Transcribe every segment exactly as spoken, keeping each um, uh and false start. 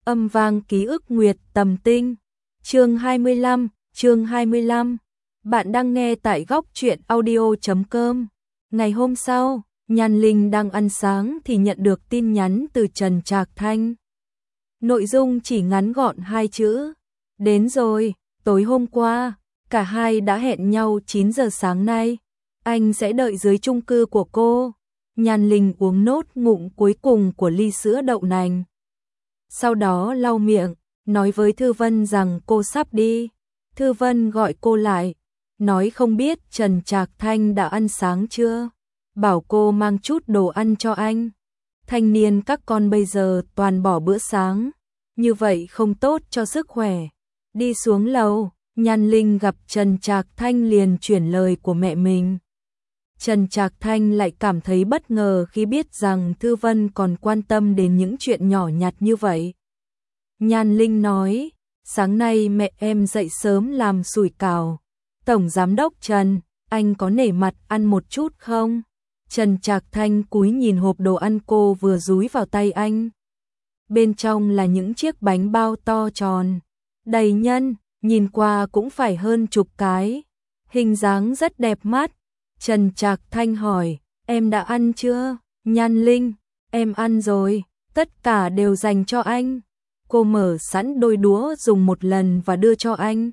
Âm vang ký ức nguyệt tầm tinh. Chương hai mươi lăm, chương hai mươi lăm. Bạn đang nghe tại góc truyện audio chấm com. Ngày hôm sau, Nhan Linh đang ăn sáng thì nhận được tin nhắn từ Trần Trạc Thanh. Nội dung chỉ ngắn gọn hai chữ: đến rồi. Tối hôm qua, cả hai đã hẹn nhau chín giờ sáng nay. Anh sẽ đợi dưới chung cư của cô. Nhan Linh uống nốt ngụm cuối cùng của ly sữa đậu nành. Sau đó lau miệng, nói với Thư Vân rằng cô sắp đi. Thư Vân gọi cô lại, nói không biết Trần Trạc Thanh đã ăn sáng chưa, bảo cô mang chút đồ ăn cho anh. Thanh niên các con bây giờ toàn bỏ bữa sáng, như vậy không tốt cho sức khỏe. Đi xuống lầu, Nhan Linh gặp Trần Trạc Thanh liền chuyển lời của mẹ mình. Trần Trạc Thanh lại cảm thấy bất ngờ khi biết rằng Thư Vân còn quan tâm đến những chuyện nhỏ nhặt như vậy. Nhan Linh nói, sáng nay mẹ em dậy sớm làm sủi cảo. Tổng giám đốc Trần, anh có nể mặt ăn một chút không? Trần Trạc Thanh cúi nhìn hộp đồ ăn cô vừa dúi vào tay anh. Bên trong là những chiếc bánh bao to tròn, đầy nhân, nhìn qua cũng phải hơn chục cái. Hình dáng rất đẹp mắt. Trần Trạc Thanh hỏi, em đã ăn chưa? Nhan Linh, em ăn rồi, tất cả đều dành cho anh. Cô mở sẵn đôi đũa dùng một lần và đưa cho anh.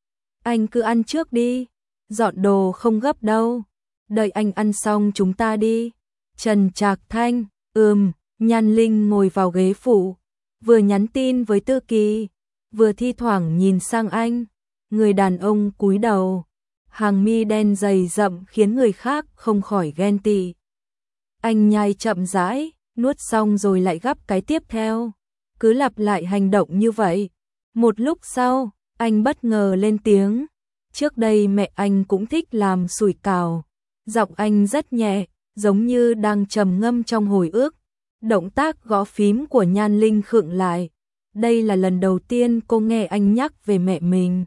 Anh cứ ăn trước đi, dọn đồ không gấp đâu, đợi anh ăn xong chúng ta đi. Trần Trạc Thanh, ừm. Nhan Linh ngồi vào ghế phụ, vừa nhắn tin với Tư Kỳ, vừa thi thoảng nhìn sang anh. Người đàn ông cúi đầu, hàng mi đen dày rậm khiến người khác không khỏi ghen tị. Anh nhai chậm rãi, nuốt xong rồi lại gắp cái tiếp theo, cứ lặp lại hành động như vậy. Một lúc sau, anh bất ngờ lên tiếng. Trước đây mẹ anh cũng thích làm sủi cảo. Giọng anh rất nhẹ, giống như đang trầm ngâm trong hồi ức. Động tác gõ phím của Nhan Linh khựng lại. Đây là lần đầu tiên cô nghe anh nhắc về mẹ mình.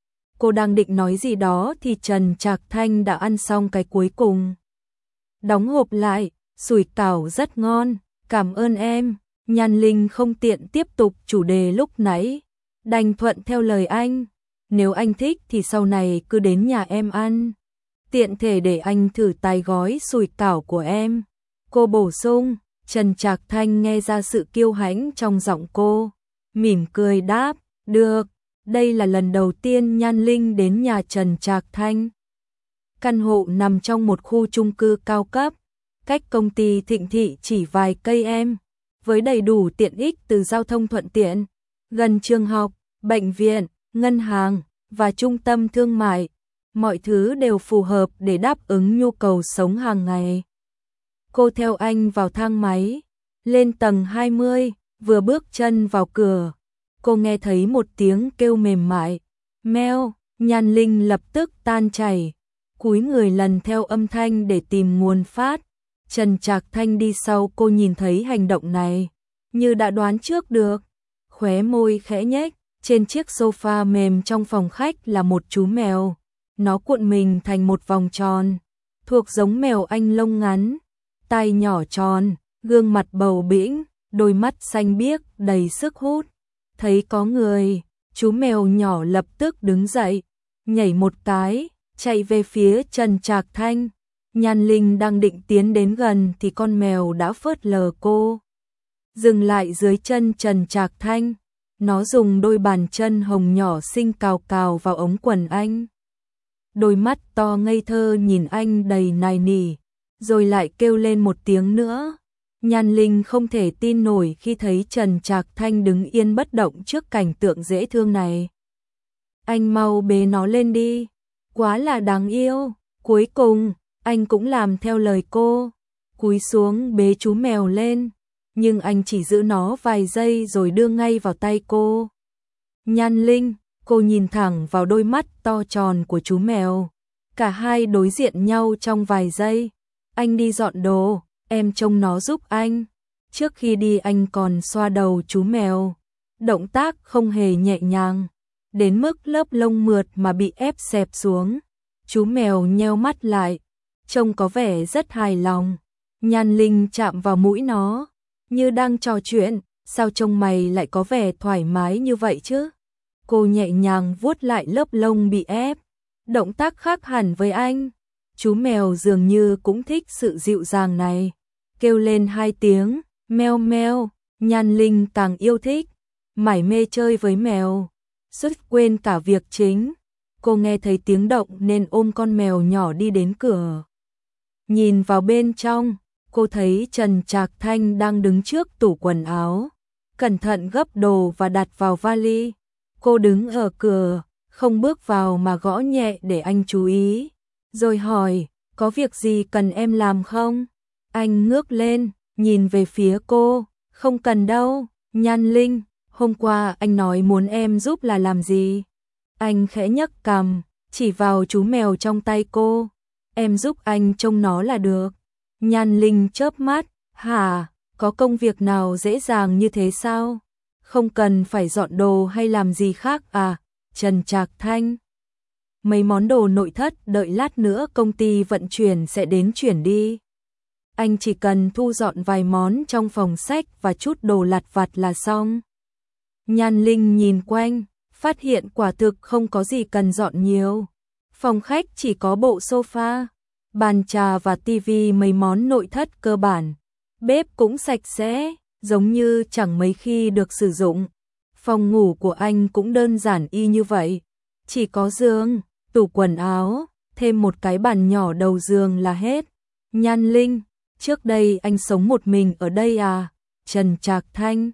Cô đang định nói gì đó thì Trần Trạc Thanh đã ăn xong cái cuối cùng. Đóng hộp lại, sủi cảo rất ngon, cảm ơn em. Nhan Linh không tiện tiếp tục chủ đề lúc nãy, đành thuận theo lời anh. Nếu anh thích thì sau này cứ đến nhà em ăn, tiện thể để anh thử tài gói sủi cảo của em. Cô bổ sung. Trần Trạc Thanh nghe ra sự kiêu hãnh trong giọng cô, mỉm cười đáp, được. Đây là lần đầu tiên Nhan Linh đến nhà Trần Trạc Thanh. Căn hộ nằm trong một khu chung cư cao cấp, cách công ty Thịnh Thị chỉ vài cây em, với đầy đủ tiện ích từ giao thông thuận tiện, gần trường học, bệnh viện, ngân hàng và trung tâm thương mại. Mọi thứ đều phù hợp để đáp ứng nhu cầu sống hàng ngày. Cô theo anh vào thang máy, lên tầng hai mươi, vừa bước chân vào cửa, cô nghe thấy một tiếng kêu mềm mại, meo. Nhan Linh lập tức tan chảy, cúi người lần theo âm thanh để tìm nguồn phát. Trần Trạc Thanh đi sau cô nhìn thấy hành động này, như đã đoán trước được, khóe môi khẽ nhếch. Trên chiếc sofa mềm trong phòng khách là một chú mèo, nó cuộn mình thành một vòng tròn, thuộc giống mèo Anh lông ngắn. Tai nhỏ tròn, gương mặt bầu bĩnh, đôi mắt xanh biếc đầy sức hút. Thấy có người, chú mèo nhỏ lập tức đứng dậy, nhảy một cái, chạy về phía Trần Trạc Thanh. Nhan Linh đang định tiến đến gần thì con mèo đã phớt lờ cô, dừng lại dưới chân Trần Trạc Thanh. Nó dùng đôi bàn chân hồng nhỏ xinh cào cào vào ống quần anh. Đôi mắt to ngây thơ nhìn anh đầy nài nỉ, rồi lại kêu lên một tiếng nữa. Nhan Linh không thể tin nổi khi thấy Trần Trạc Thanh đứng yên bất động trước cảnh tượng dễ thương này. Anh mau bế nó lên đi, quá là đáng yêu. Cuối cùng, anh cũng làm theo lời cô, cúi xuống bế chú mèo lên, nhưng anh chỉ giữ nó vài giây rồi đưa ngay vào tay cô. Nhan Linh, cô nhìn thẳng vào đôi mắt to tròn của chú mèo. Cả hai đối diện nhau trong vài giây. Anh đi dọn đồ, em trông nó giúp anh. Trước khi đi anh còn xoa đầu chú mèo. Động tác không hề nhẹ nhàng, đến mức lớp lông mượt mà bị ép xẹp xuống. Chú mèo nheo mắt lại, trông có vẻ rất hài lòng. Nhan Linh chạm vào mũi nó, như đang trò chuyện, sao trông mày lại có vẻ thoải mái như vậy chứ? Cô nhẹ nhàng vuốt lại lớp lông bị ép, động tác khác hẳn với anh. Chú mèo dường như cũng thích sự dịu dàng này, kêu lên hai tiếng, meo meo. Nhan Linh càng yêu thích, mải mê chơi với mèo, suýt quên cả việc chính. Cô nghe thấy tiếng động nên ôm con mèo nhỏ đi đến cửa. Nhìn vào bên trong, cô thấy Trần Trạc Thanh đang đứng trước tủ quần áo, cẩn thận gấp đồ và đặt vào vali. Cô đứng ở cửa, không bước vào mà gõ nhẹ để anh chú ý, rồi hỏi, có việc gì cần em làm không? Anh ngước lên, nhìn về phía cô, không cần đâu, Nhan Linh, hôm qua anh nói muốn em giúp là làm gì? Anh khẽ nhấc cằm, chỉ vào chú mèo trong tay cô, em giúp anh trông nó là được. Nhan Linh chớp mắt, hả, có công việc nào dễ dàng như thế sao? Không cần phải dọn đồ hay làm gì khác à? Trần Trạc Thanh, mấy món đồ nội thất đợi lát nữa công ty vận chuyển sẽ đến chuyển đi. Anh chỉ cần thu dọn vài món trong phòng sách và chút đồ lặt vặt là xong. Nhan Linh nhìn quanh, phát hiện quả thực không có gì cần dọn nhiều. Phòng khách chỉ có bộ sofa, bàn trà và tivi, mấy món nội thất cơ bản. Bếp cũng sạch sẽ, giống như chẳng mấy khi được sử dụng. Phòng ngủ của anh cũng đơn giản y như vậy, chỉ có giường, tủ quần áo, thêm một cái bàn nhỏ đầu giường là hết. Nhan Linh, trước đây anh sống một mình ở đây à? Trần Trạc Thanh,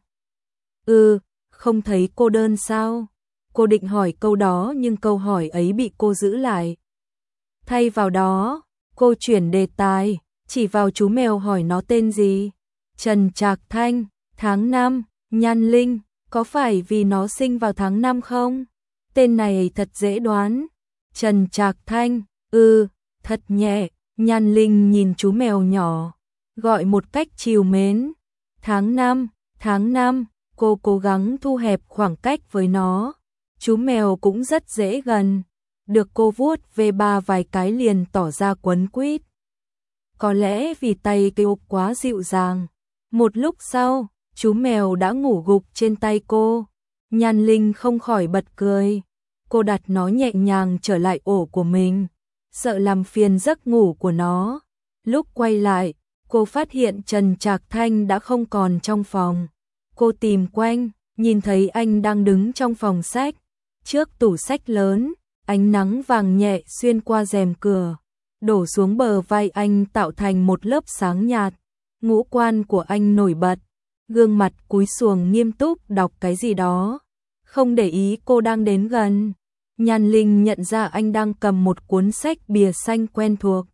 ừ, không thấy cô đơn sao? Cô định hỏi câu đó nhưng câu hỏi ấy bị cô giữ lại. Thay vào đó, cô chuyển đề tài, chỉ vào chú mèo hỏi nó tên gì. Trần Trạc Thanh, tháng năm. Nhan Linh, có phải vì nó sinh vào tháng năm không? Tên này thật dễ đoán. Trần Trạc Thanh, ừ, thật nhẹ. Nhan Linh nhìn chú mèo nhỏ, gọi một cách trìu mến. Tháng năm, tháng năm, cô cố gắng thu hẹp khoảng cách với nó. Chú mèo cũng rất dễ gần, được cô vuốt về ba vài cái liền tỏ ra quấn quýt. Có lẽ vì tay kêu quá dịu dàng. Một lúc sau, chú mèo đã ngủ gục trên tay cô. Nhan Linh không khỏi bật cười. Cô đặt nó nhẹ nhàng trở lại ổ của mình, sợ làm phiền giấc ngủ của nó. Lúc quay lại, cô phát hiện Trần Trạc Thanh đã không còn trong phòng. Cô tìm quanh, nhìn thấy anh đang đứng trong phòng sách, trước tủ sách lớn, ánh nắng vàng nhẹ xuyên qua rèm cửa, đổ xuống bờ vai anh tạo thành một lớp sáng nhạt. Ngũ quan của anh nổi bật, gương mặt cúi xuống nghiêm túc đọc cái gì đó, không để ý cô đang đến gần. Nhan Linh nhận ra anh đang cầm một cuốn sách bìa xanh quen thuộc.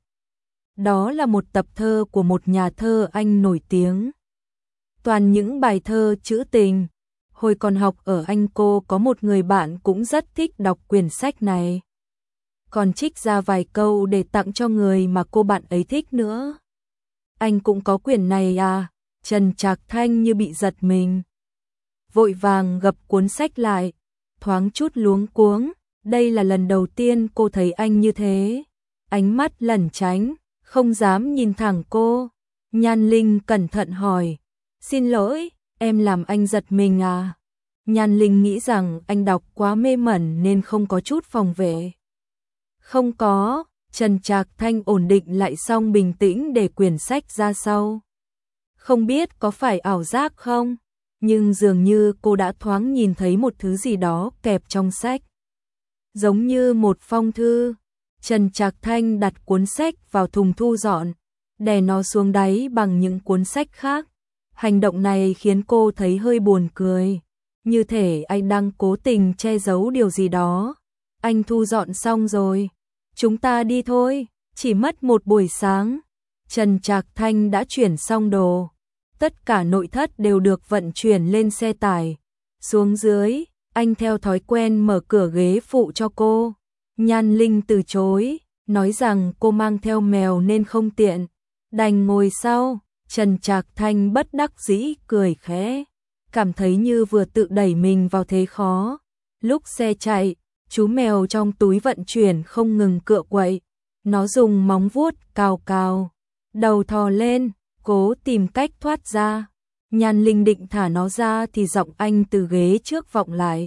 Đó là một tập thơ của một nhà thơ Anh nổi tiếng. Toàn những bài thơ trữ tình. Hồi còn học ở Anh, cô có một người bạn cũng rất thích đọc quyển sách này. Còn trích ra vài câu để tặng cho người mà cô bạn ấy thích nữa. Anh cũng có quyển này à? Trần Trạc Thanh như bị giật mình, vội vàng gập cuốn sách lại, thoáng chút luống cuống. Đây là lần đầu tiên cô thấy anh như thế, ánh mắt lẩn tránh, không dám nhìn thẳng cô. Nhan Linh cẩn thận hỏi, xin lỗi, em làm anh giật mình à? Nhan Linh nghĩ rằng anh đọc quá mê mẩn nên không có chút phòng vệ. Không có. Trần Trạc Thanh ổn định lại xong bình tĩnh để quyển sách ra sau. Không biết có phải ảo giác không, nhưng dường như cô đã thoáng nhìn thấy một thứ gì đó kẹp trong sách. Giống như một phong thư. Trần Trạc Thanh đặt cuốn sách vào thùng thu dọn, đè nó xuống đáy bằng những cuốn sách khác. Hành động này khiến cô thấy hơi buồn cười, như thể anh đang cố tình che giấu điều gì đó. Anh thu dọn xong rồi, chúng ta đi thôi, chỉ mất một buổi sáng. Trần Trạc Thanh đã chuyển xong đồ, tất cả nội thất đều được vận chuyển lên xe tải. Xuống dưới, anh theo thói quen mở cửa ghế phụ cho cô. Nhan Linh từ chối, nói rằng cô mang theo mèo nên không tiện, đành ngồi sau. Trần Trạc Thanh bất đắc dĩ cười khẽ, cảm thấy như vừa tự đẩy mình vào thế khó. Lúc xe chạy, chú mèo trong túi vận chuyển không ngừng cựa quậy, nó dùng móng vuốt cào cào, đầu thò lên, cố tìm cách thoát ra. Nhan Linh định thả nó ra thì giọng anh từ ghế trước vọng lại.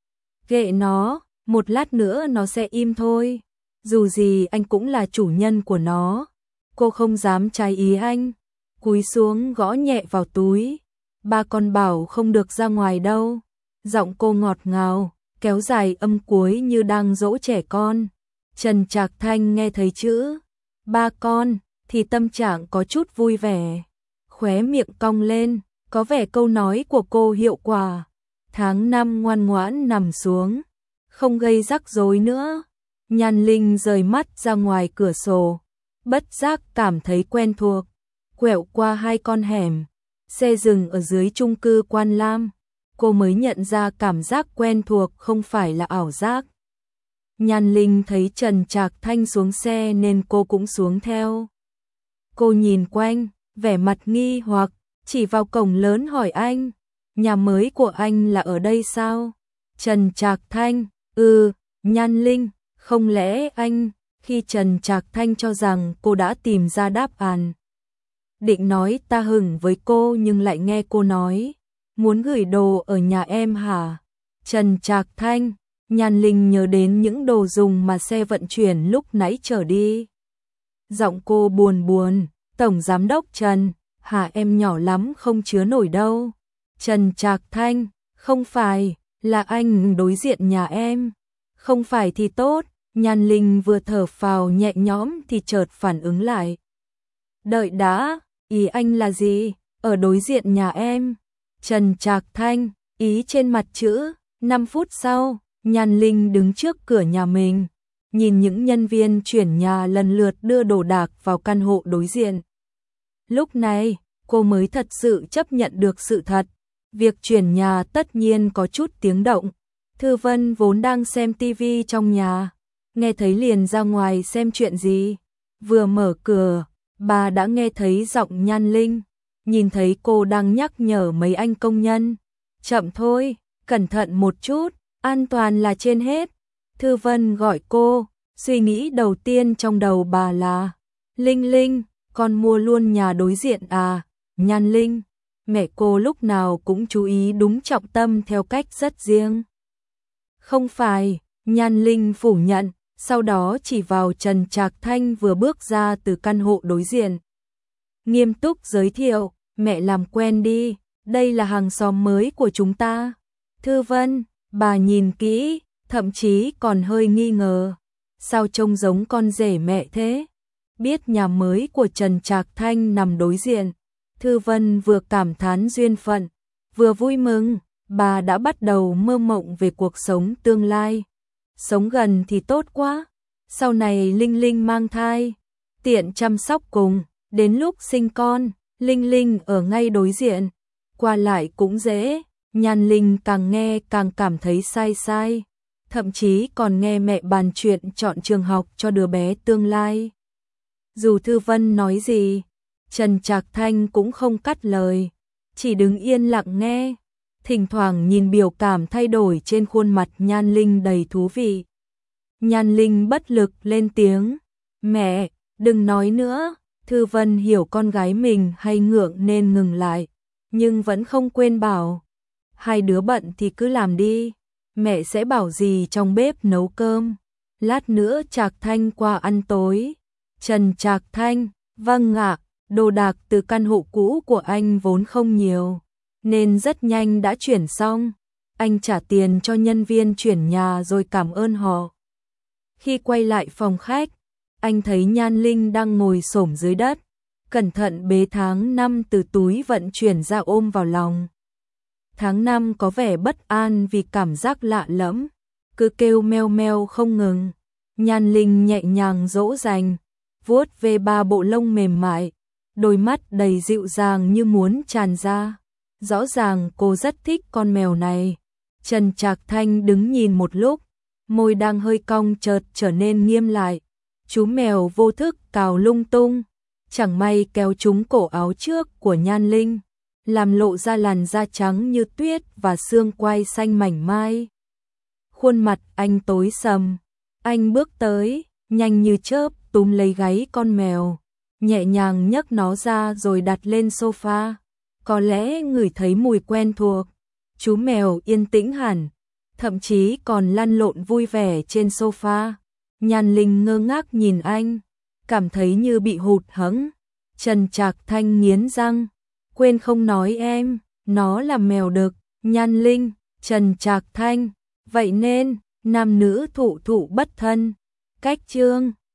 Kệ nó, một lát nữa nó sẽ im thôi. Dù gì anh cũng là chủ nhân của nó. Cô không dám trái ý anh. Cúi xuống gõ nhẹ vào túi. Ba con bảo không được ra ngoài đâu. Giọng cô ngọt ngào, kéo dài âm cuối như đang dỗ trẻ con. Trần Trạc Thanh nghe thấy chữ ba con thì tâm trạng có chút vui vẻ. Khóe miệng cong lên, có vẻ câu nói của cô hiệu quả. Tháng năm ngoan ngoãn nằm xuống, không gây rắc rối nữa. Nhan Linh rời mắt ra ngoài cửa sổ, bất giác cảm thấy quen thuộc. Quẹo qua hai con hẻm, xe dừng ở dưới chung cư Quan Lam. Cô mới nhận ra cảm giác quen thuộc không phải là ảo giác. Nhan Linh thấy Trần Trạc Thanh xuống xe nên cô cũng xuống theo. Cô nhìn quanh, vẻ mặt nghi hoặc, chỉ vào cổng lớn hỏi anh, nhà mới của anh là ở đây sao? Trần Trạc Thanh, ừ, Nhan Linh, không lẽ anh, khi Trần Trạc Thanh cho rằng cô đã tìm ra đáp án. Định nói ta hừng với cô nhưng lại nghe cô nói, muốn gửi đồ ở nhà em hả? Trần Trạc Thanh, Nhan Linh nhớ đến những đồ dùng mà xe vận chuyển lúc nãy chở đi. Giọng cô buồn buồn, Tổng Giám đốc Trần, hả em nhỏ lắm không chứa nổi đâu. Trần Trạc Thanh, không phải, là anh đối diện nhà em. Không phải thì tốt, Nhan Linh vừa thở phào nhẹ nhõm thì chợt phản ứng lại. Đợi đã, ý anh là gì? Ở đối diện nhà em. Trần Trạc Thanh, ý trên mặt chữ. Năm phút sau, Nhan Linh đứng trước cửa nhà mình, nhìn những nhân viên chuyển nhà lần lượt đưa đồ đạc vào căn hộ đối diện. Lúc này, cô mới thật sự chấp nhận được sự thật. Việc chuyển nhà tất nhiên có chút tiếng động. Thư Vân vốn đang xem tivi trong nhà, nghe thấy liền ra ngoài xem chuyện gì. Vừa mở cửa, bà đã nghe thấy giọng Nhan Linh, nhìn thấy cô đang nhắc nhở mấy anh công nhân. Chậm thôi, cẩn thận một chút, an toàn là trên hết. Thư Vân gọi cô, suy nghĩ đầu tiên trong đầu bà là, Linh Linh, con mua luôn nhà đối diện à? Nhan Linh, mẹ cô lúc nào cũng chú ý đúng trọng tâm theo cách rất riêng. Không phải, Nhan Linh phủ nhận, sau đó chỉ vào Trần Trạc Thanh vừa bước ra từ căn hộ đối diện. Nghiêm túc giới thiệu, mẹ làm quen đi, đây là hàng xóm mới của chúng ta. Thư Vân, bà nhìn kỹ, thậm chí còn hơi nghi ngờ. Sao trông giống con rể mẹ thế? Biết nhà mới của Trần Trạc Thanh nằm đối diện, Thư Vân vừa cảm thán duyên phận, vừa vui mừng, bà đã bắt đầu mơ mộng về cuộc sống tương lai. Sống gần thì tốt quá, sau này Linh Linh mang thai, tiện chăm sóc cùng, đến lúc sinh con, Linh Linh ở ngay đối diện, qua lại cũng dễ. Nhan Linh càng nghe càng cảm thấy sai sai, thậm chí còn nghe mẹ bàn chuyện chọn trường học cho đứa bé tương lai. Dù Thư Vân nói gì, Trần Trạc Thanh cũng không cắt lời, chỉ đứng yên lặng nghe, thỉnh thoảng nhìn biểu cảm thay đổi trên khuôn mặt Nhan Linh đầy thú vị. Nhan Linh bất lực lên tiếng, mẹ, đừng nói nữa. Thư Vân hiểu con gái mình hay ngượng nên ngừng lại, nhưng vẫn không quên bảo, hai đứa bận thì cứ làm đi, mẹ sẽ bảo gì trong bếp nấu cơm, lát nữa Trạc Thanh qua ăn tối. Trần Trạc Thanh, vâng ạ, đồ đạc từ căn hộ cũ của anh vốn không nhiều, nên rất nhanh đã chuyển xong. Anh trả tiền cho nhân viên chuyển nhà rồi cảm ơn họ. Khi quay lại phòng khách, anh thấy Nhan Linh đang ngồi xổm dưới đất, cẩn thận bế tháng năm từ túi vận chuyển ra ôm vào lòng. Tháng năm có vẻ bất an vì cảm giác lạ lẫm, cứ kêu meo meo không ngừng. Nhan Linh nhẹ nhàng dỗ dành, vuốt về ba bộ lông mềm mại, đôi mắt đầy dịu dàng như muốn tràn ra. Rõ ràng cô rất thích con mèo này. Trần Trạc Thanh đứng nhìn một lúc, môi đang hơi cong chợt trở nên nghiêm lại. Chú mèo vô thức cào lung tung, chẳng may kéo trúng cổ áo trước của Nhan Linh, làm lộ ra làn da trắng như tuyết và xương quai xanh mảnh mai. Khuôn mặt anh tối sầm, anh bước tới, nhanh như chớp túm lấy gáy con mèo, nhẹ nhàng nhấc nó ra rồi đặt lên sofa. có lẽ ngửi thấy mùi quen thuộc. Chú mèo yên tĩnh hẳn, thậm chí còn lăn lộn vui vẻ trên sofa. Nhan Linh ngơ ngác nhìn anh, cảm thấy như bị hụt hẫng. Trần Trạc Thanh nghiến răng, quên không nói em, nó là mèo đực. Nhan Linh, Trần Trạc Thanh, vậy nên nam nữ thụ thụ bất thân. Cách chương